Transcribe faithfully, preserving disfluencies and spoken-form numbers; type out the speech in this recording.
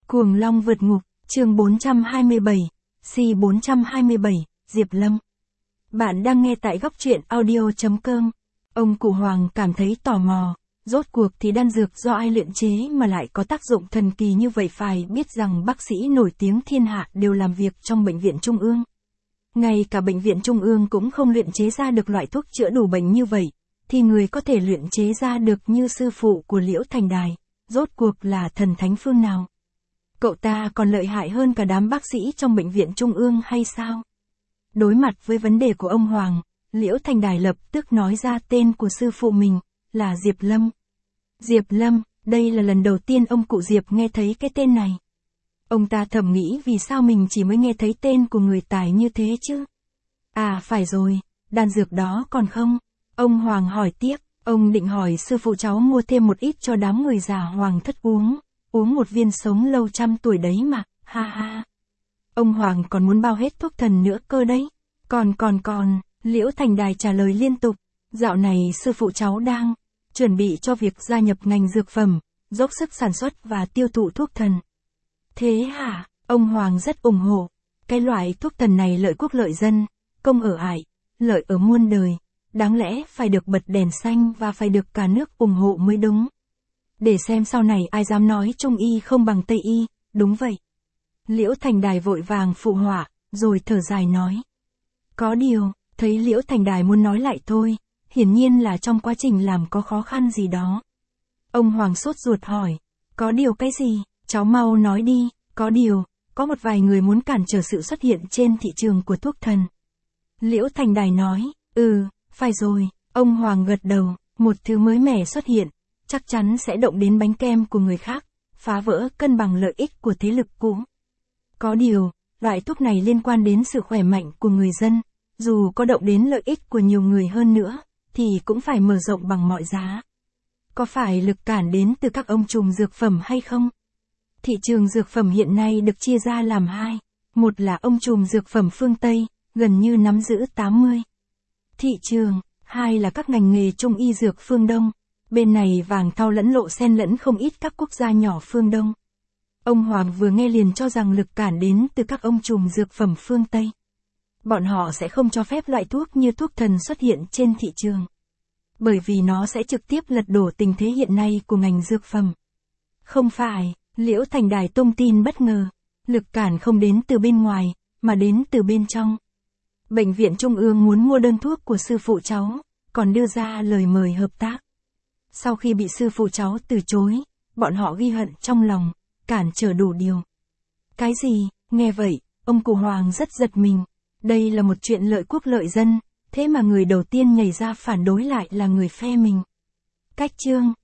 Cuồng Long vượt ngục, chương bốn trăm hai mươi bảy, C bốn trăm hai mươi bảy, Diệp Lâm. Bạn đang nghe tại góc truyện audio chấm com. Ông cụ Hoàng cảm thấy tò mò, rốt cuộc thì đan dược do ai luyện chế mà lại có tác dụng thần kỳ như vậy, phải biết rằng bác sĩ nổi tiếng thiên hạ đều làm việc trong bệnh viện trung ương. Ngay cả bệnh viện trung ương cũng không luyện chế ra được loại thuốc chữa đủ bệnh như vậy, thì người có thể luyện chế ra được như sư phụ của Liễu Thành Đài, rốt cuộc là thần thánh phương nào? Cậu ta còn lợi hại hơn cả đám bác sĩ trong bệnh viện trung ương hay sao? Đối mặt với vấn đề của ông Hoàng, Liễu Thành Đài lập tức nói ra tên của sư phụ mình, là Diệp Lâm. Diệp Lâm, đây là lần đầu tiên ông cụ Diệp nghe thấy cái tên này. Ông ta thầm nghĩ vì sao mình chỉ mới nghe thấy tên của người tài như thế chứ? À phải rồi, đan dược đó còn không? Ông Hoàng hỏi tiếp, ông định hỏi sư phụ cháu mua thêm một ít cho đám người già Hoàng thất uống, uống một viên sống lâu trăm tuổi đấy mà, ha ha. Ông Hoàng còn muốn bao hết thuốc thần nữa cơ đấy. Còn còn còn, Liễu Thành Đài trả lời liên tục, dạo này sư phụ cháu đang chuẩn bị cho việc gia nhập ngành dược phẩm, dốc sức sản xuất và tiêu thụ thuốc thần. Thế hả? Ông Hoàng rất ủng hộ. Cái loại thuốc thần này lợi quốc lợi dân, công ở ải, lợi ở muôn đời. Đáng lẽ phải được bật đèn xanh và phải được cả nước ủng hộ mới đúng. Để xem sau này ai dám nói Trung y không bằng Tây y, đúng vậy. Liễu Thành Đài vội vàng phụ họa, rồi thở dài nói. Có điều, thấy Liễu Thành Đài muốn nói lại thôi, hiển nhiên là trong quá trình làm có khó khăn gì đó. Ông Hoàng sốt ruột hỏi, có điều cái gì, cháu mau nói đi, có điều, có một vài người muốn cản trở sự xuất hiện trên thị trường của thuốc thần. Liễu Thành Đài nói, ừ, phải rồi, ông Hoàng gật đầu, một thứ mới mẻ xuất hiện, chắc chắn sẽ động đến bánh kem của người khác, phá vỡ cân bằng lợi ích của thế lực cũ. Có điều, loại thuốc này liên quan đến sự khỏe mạnh của người dân, dù có động đến lợi ích của nhiều người hơn nữa, thì cũng phải mở rộng bằng mọi giá. Có phải lực cản đến từ các ông trùm dược phẩm hay không? Thị trường dược phẩm hiện nay được chia ra làm hai, một là ông trùm dược phẩm phương Tây, gần như nắm giữ tám mươi thị trường, hai là các ngành nghề trung y dược phương Đông. Bên này vàng thau lẫn lộ xen lẫn không ít các quốc gia nhỏ phương Đông. Ông Hoàng vừa nghe liền cho rằng lực cản đến từ các ông trùm dược phẩm phương Tây. Bọn họ sẽ không cho phép loại thuốc như thuốc thần xuất hiện trên thị trường. Bởi vì nó sẽ trực tiếp lật đổ tình thế hiện nay của ngành dược phẩm. Không phải, Liễu Thành Đài tung tin bất ngờ. Lực cản không đến từ bên ngoài, mà đến từ bên trong. Bệnh viện Trung ương muốn mua đơn thuốc của sư phụ cháu, còn đưa ra lời mời hợp tác. Sau khi bị sư phụ cháu từ chối, bọn họ ghi hận trong lòng, cản trở đủ điều. Cái gì? Nghe vậy, ông cụ Hoàng rất giật mình. Đây là một chuyện lợi quốc lợi dân, thế mà người đầu tiên nhảy ra phản đối lại là người phe mình. Cách chương,